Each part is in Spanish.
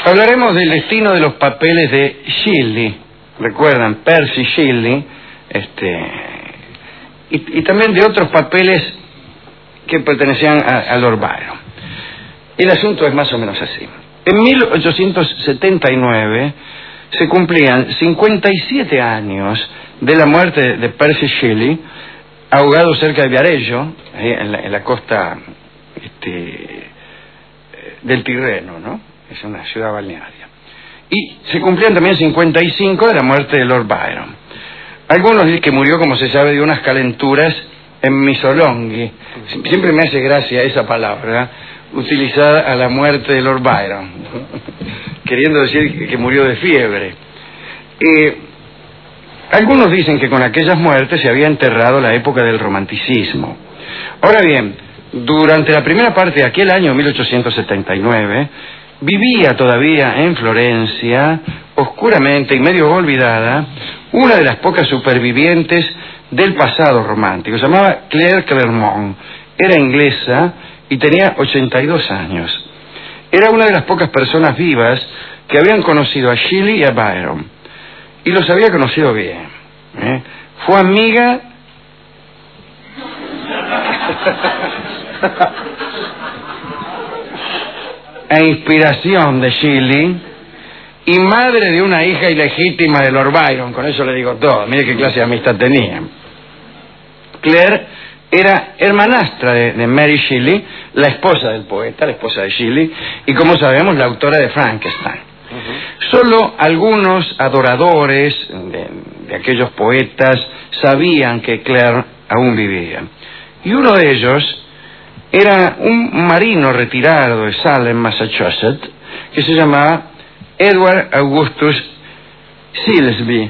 Hablaremos del destino de los papeles de Shelley. ¿Recuerdan? Percy Shelley. Y también de otros papeles que pertenecían a Lord Byron. El asunto es más o menos así. En 1879 se cumplían 57 años de la muerte de Percy Shelley, ahogado cerca de Viareggio, en la costa del Tirreno, ¿no? Es una ciudad balnearia. Y se cumplían también 55 de la muerte de Lord Byron. Algunos dicen que murió, como se sabe, de unas calenturas en Missolonghi. Siempre me hace gracia esa palabra, utilizada a la muerte de Lord Byron, queriendo decir que murió de fiebre. Algunos dicen que con aquellas muertes se había enterrado la época del romanticismo. Ahora bien, durante la primera parte de aquel año 1879, vivía todavía en Florencia, oscuramente y medio olvidada, una de las pocas supervivientes del pasado romántico. Se llamaba Claire Clairmont, era inglesa y tenía 82 años. Era una de las pocas personas vivas que habían conocido a Shelley y a Byron. Y los había conocido bien. Fue amiga e inspiración de Shelley y madre de una hija ilegítima de Lord Byron. Con eso le digo todo. Mire qué clase de amistad tenían. Claire era hermanastra de Mary Shelley, la esposa del poeta, la esposa de Shelley, y como sabemos, la autora de Frankenstein. Solo algunos adoradores de aquellos poetas sabían que Claire aún vivía. Y uno de ellos era un marino retirado de Salem, Massachusetts, que se llamaba Edward Augustus Silsbee.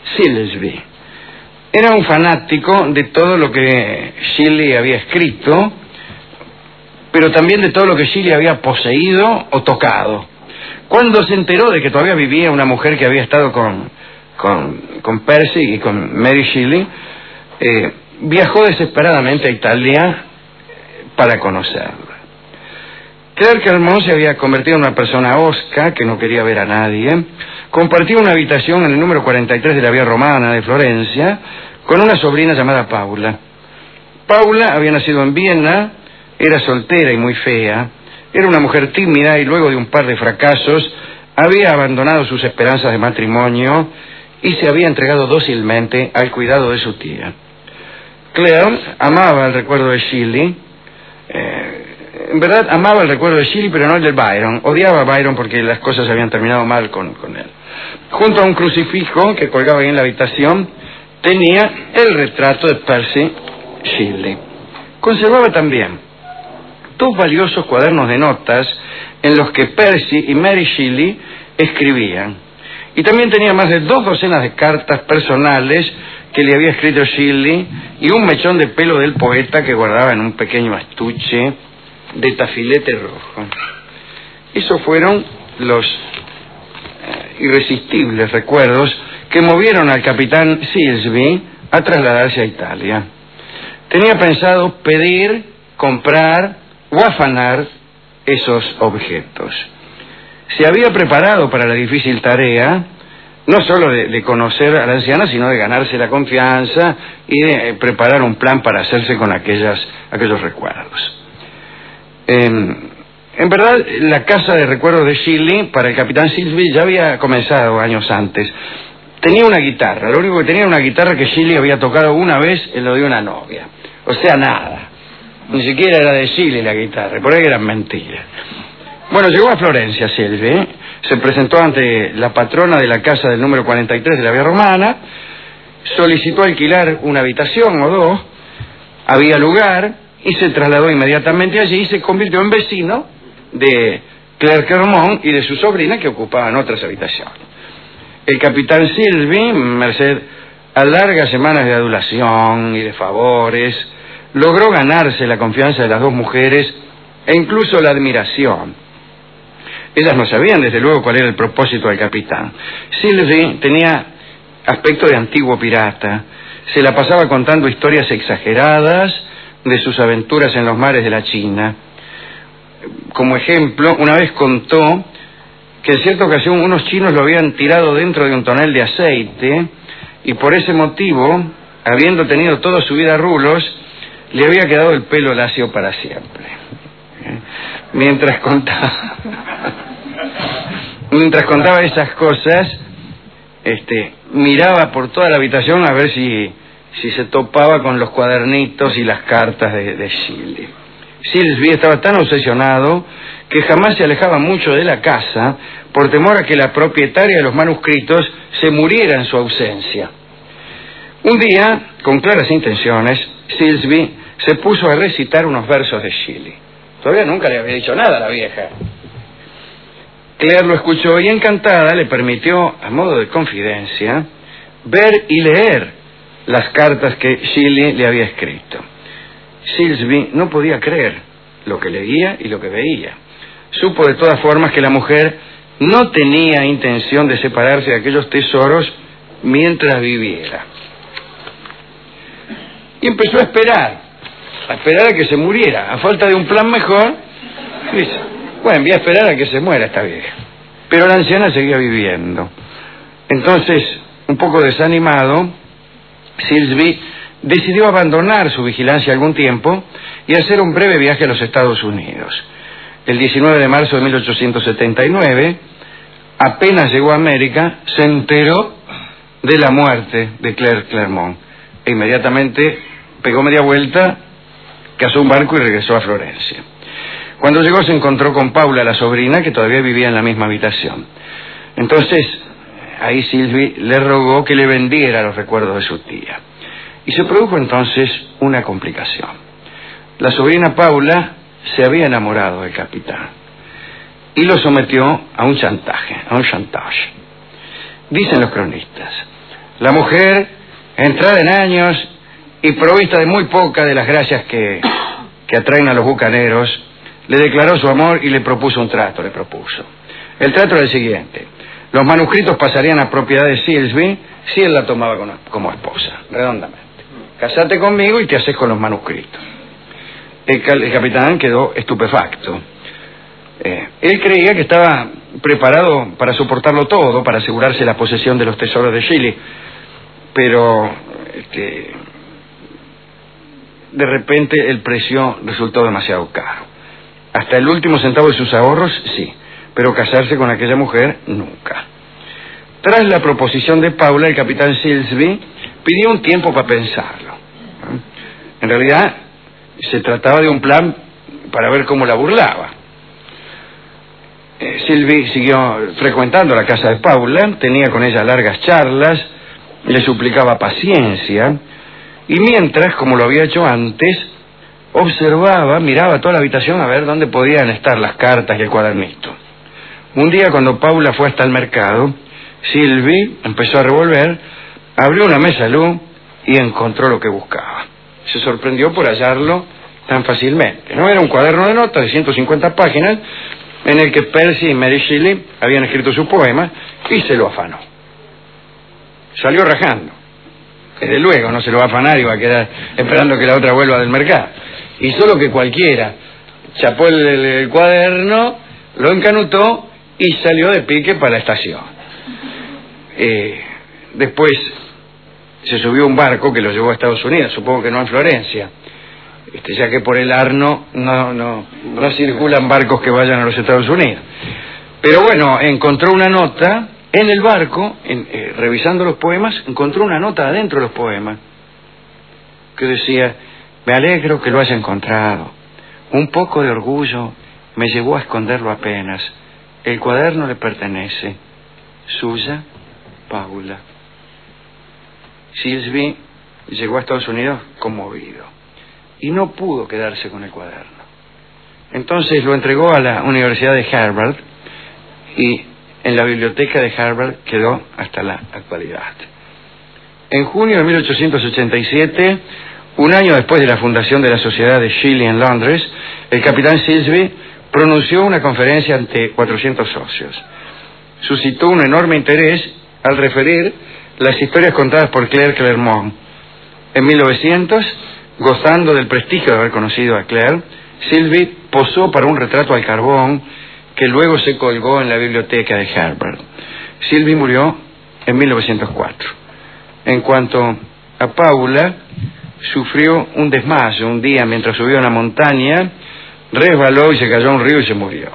Era un fanático de todo lo que Shelley había escrito, pero también de todo lo que Shelley había poseído o tocado. Cuando se enteró de que todavía vivía una mujer que había estado con Percy y con Mary Shelley, viajó desesperadamente a Italia para conocerla. Claire Clairmont se había convertido en una persona hosca que no quería ver a nadie. Compartía una habitación en el número 43 de la Vía Romana de Florencia con una sobrina llamada Paula. Paula había nacido en Viena, era soltera y muy fea. Era una mujer tímida y luego de un par de fracasos había abandonado sus esperanzas de matrimonio y se había entregado dócilmente al cuidado de su tía. Claire amaba el recuerdo de Shelley. En verdad amaba el recuerdo de Shelley, pero no el de Byron. Odiaba a Byron porque las cosas habían terminado mal con él. Junto a un crucifijo que colgaba ahí en la habitación, tenía el retrato de Percy Shelley. Conservaba también 2 valiosos cuadernos de notas en los que Percy y Mary Shelley escribían. Y también tenía más de 2 docenas de cartas personales que le había escrito Shelley y un mechón de pelo del poeta que guardaba en un pequeño estuche de tafilete rojo. Esos fueron los irresistibles recuerdos que movieron al capitán Silsbee a trasladarse a Italia. Tenía pensado pedir, comprar o afanar esos objetos. Se había preparado para la difícil tarea, no solo de conocer a la anciana, sino de ganarse la confianza y de preparar un plan para hacerse con aquellos recuerdos. En verdad, la casa de recuerdos de Shelley para el capitán Silsbee ya había comenzado años antes. Tenía una guitarra, lo único que tenía era una guitarra que Shelley había tocado una vez en lo de una novia. O sea, nada. Ni siquiera era de Shelley la guitarra, por ahí eran mentiras. Bueno, llegó a Florencia Silsbee, se presentó ante la patrona de la casa del número 43 de la Vía Romana, solicitó alquilar una habitación o 2, había lugar, y se trasladó inmediatamente allí y se convirtió en vecino de Claire Clairmont y de su sobrina que ocupaban otras habitaciones. El capitán Silsbee, merced a largas semanas de adulación y de favores, logró ganarse la confianza de las 2 mujeres e incluso la admiración. Ellas no sabían, desde luego, cuál era el propósito del capitán. Silsbee tenía aspecto de antiguo pirata. Se la pasaba contando historias exageradas de sus aventuras en los mares de la China. Como ejemplo, una vez contó que en cierta ocasión unos chinos lo habían tirado dentro de un tonel de aceite y por ese motivo, habiendo tenido toda su vida rulos, le había quedado el pelo lacio para siempre. Mientras contaba esas cosas, miraba por toda la habitación a ver si se topaba con los cuadernitos y las cartas de Shelley. Silsbee estaba tan obsesionado que jamás se alejaba mucho de la casa por temor a que la propietaria de los manuscritos se muriera en su ausencia. Un día, con claras intenciones, Silsbee se puso a recitar unos versos de Shelley. Todavía nunca le había dicho nada a la vieja. Claire lo escuchó y encantada le permitió, a modo de confidencia, ver y leer las cartas que Shelley le había escrito. Silsbee no podía creer lo que leía y lo que veía. Supo de todas formas que la mujer no tenía intención de separarse de aquellos tesoros mientras viviera. Y empezó a esperar a que se muriera. A falta de un plan mejor, dice, bueno, voy a esperar a que se muera esta vieja. Pero la anciana seguía viviendo. Entonces, un poco desanimado, Silsbee decidió abandonar su vigilancia algún tiempo y hacer un breve viaje a los Estados Unidos. El 19 de marzo de 1879, apenas llegó a América, se enteró de la muerte de Claire Clairmont e inmediatamente pegó media vuelta, cazó un barco y regresó a Florencia. Cuando llegó se encontró con Paula, la sobrina, que todavía vivía en la misma habitación. Entonces, ahí Silsbee le rogó que le vendiera los recuerdos de su tía. Y se produjo entonces una complicación. La sobrina Paula se había enamorado del capitán y lo sometió a un chantaje. Dicen los cronistas, la mujer, entrada en años y provista de muy poca de las gracias que atraen a los bucaneros, le declaró su amor y le propuso un trato. El trato era el siguiente: los manuscritos pasarían a propiedad de Silsbee si él la tomaba como esposa, redondamente. Casate conmigo y te haces con los manuscritos. El capitán quedó estupefacto. Él creía que estaba preparado para soportarlo todo, para asegurarse la posesión de los tesoros de Shelley, pero de repente el precio resultó demasiado caro. Hasta el último centavo de sus ahorros, sí, pero casarse con aquella mujer, nunca. Tras la proposición de Paula, el capitán Silsbee pidió un tiempo para pensarlo. En realidad, se trataba de un plan para ver cómo la burlaba. Silsbee siguió frecuentando la casa de Paula, tenía con ella largas charlas, le suplicaba paciencia, y mientras, como lo había hecho antes, observaba, miraba toda la habitación a ver dónde podían estar las cartas y el cuadernito. Un día, cuando Paula fue hasta el mercado, Silsbee empezó a revolver, abrió una mesa de luz y encontró lo que buscaba. Se sorprendió por hallarlo tan fácilmente. No era un cuaderno de notas de 150 páginas en el que Percy y Mary Shelley habían escrito su poema y se lo afanó. Salió rajando. Desde luego no se lo va a afanar y va a quedar esperando que la otra vuelva del mercado. Y solo que cualquiera chapó el cuaderno, lo encanutó y salió de pique para la estación. Después se subió a un barco que lo llevó a Estados Unidos, supongo que no en Florencia, ya que por el Arno no circulan barcos que vayan a los Estados Unidos. Pero bueno, encontró una nota en el barco, revisando los poemas, encontró una nota adentro de los poemas que decía: me alegro que lo haya encontrado. Un poco de orgullo me llevó a esconderlo apenas. El cuaderno le pertenece. Suya, Paula. Silsbee llegó a Estados Unidos conmovido y no pudo quedarse con el cuaderno. Entonces lo entregó a la Universidad de Harvard y en la biblioteca de Harvard quedó hasta la actualidad. En junio de 1887, un año después de la fundación de la Sociedad de Shelley en Londres, el capitán Silsbee pronunció una conferencia ante 400 socios. Suscitó un enorme interés al referir las historias contadas por Claire Clairmont. En 1900, gozando del prestigio de haber conocido a Claire, Silsbee posó para un retrato al carbón que luego se colgó en la biblioteca de Harvard. Sylvie murió en 1904. En cuanto a Paula, sufrió un desmayo un día mientras subía una montaña, resbaló y se cayó a un río y se murió.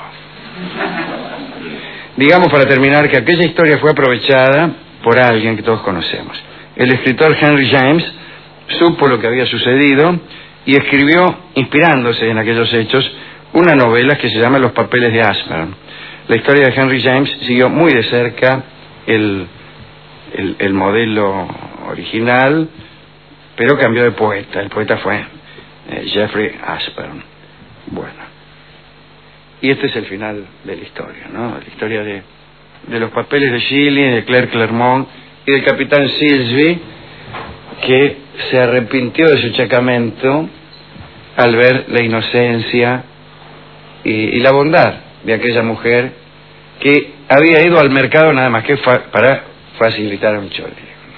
Digamos, para terminar, que aquella historia fue aprovechada por alguien que todos conocemos. El escritor Henry James supo lo que había sucedido y escribió, inspirándose en aquellos hechos, una novela que se llama Los papeles de Ashburn. La historia de Henry James siguió muy de cerca el modelo original, pero cambió de poeta. El poeta fue Jeffrey Ashburn. Bueno, y este es el final de la historia, ¿no? La historia de los papeles de Shelley, de Claire Clairmont y del capitán Silsby, que se arrepintió de su chacamento al ver la inocencia y la bondad de aquella mujer que había ido al mercado nada más que para facilitar a un choreo.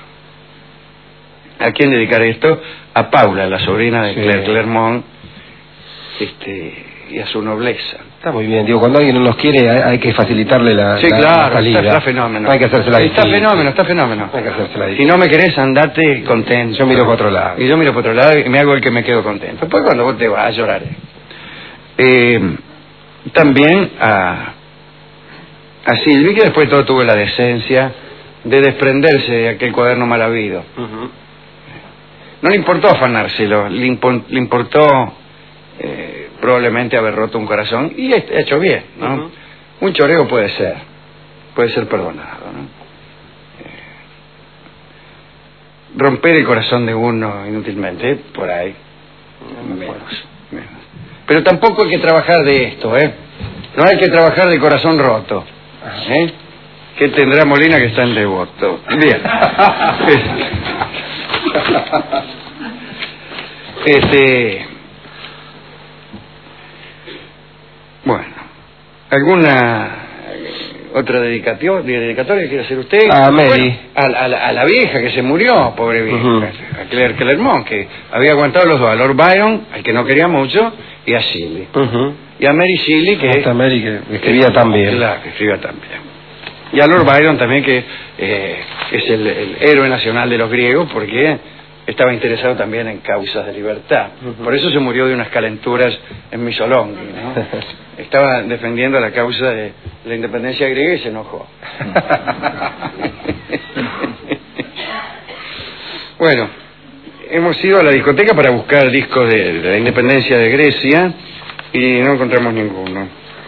¿A quién dedicar esto? A Paula, la sobrina de Claire Clairmont, y a su nobleza. Está muy bien, digo, cuando alguien no nos quiere hay que facilitarle la salida. Está fenómeno. Hay que hacérsela difícil. Está fenómeno. Hay que hacérsela difícil. Si no me querés, andate contento. Yo miro para otro lado. Y yo miro para otro lado y me hago el que me quedo contento. Después cuando vos te vas, lloraré. También a Sylvie, que después de todo tuvo la decencia de desprenderse de aquel cuaderno mal habido. No le importó afanárselo, le importó probablemente haber roto un corazón y ha hecho bien, ¿no? Un choreo puede ser perdonado, ¿no? Romper el corazón de uno inútilmente, por ahí, menos. Pero tampoco hay que trabajar de esto, no hay que trabajar de corazón roto, que tendrá Molina que está en Devoto. Bien. Bueno, ¿alguna otra dedicatoria que quiere hacer usted? A Mary. Bueno, a la vieja que se murió, pobre vieja, a Claire Clairmont, que había aguantado los dos, a Lord Byron, al que no quería mucho, y a Shelley. Y a Mary Shelley, que escribía tan bien. Claro, que escribía tan bien. Y a Lord Byron también, que es el héroe nacional de los griegos, porque estaba interesado también en causas de libertad. Por eso se murió de unas calenturas en Missolonghi, ¿no? Estaba defendiendo la causa de la independencia griega y se enojó. Bueno, hemos ido a la discoteca para buscar discos de la independencia de Grecia y no encontramos ninguno.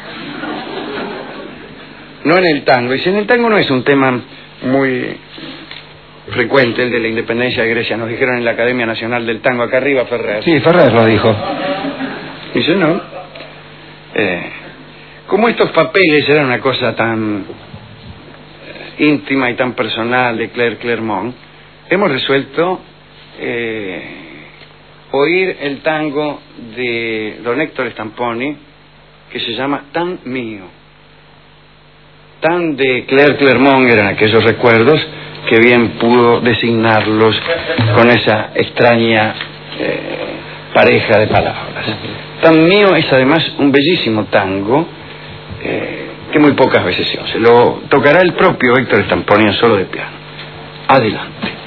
No en el tango. Y si en el tango no es un tema muy frecuente, el de la independencia de Grecia, nos dijeron en la Academia Nacional del Tango, acá arriba Ferrer. Sí, Ferrer lo dijo. Dice, no. Como estos papeles eran una cosa tan íntima y tan personal de Claire Clairmont, hemos resuelto oír el tango de don Héctor Stamponi, que se llama Tan mío. Tan de Claire Clairmont eran aquellos recuerdos que bien pudo designarlos con esa extraña pareja de palabras. Tan mío es además un bellísimo tango que muy pocas veces se oye. Lo tocará el propio Héctor Stamponi en solo de piano. Adelante.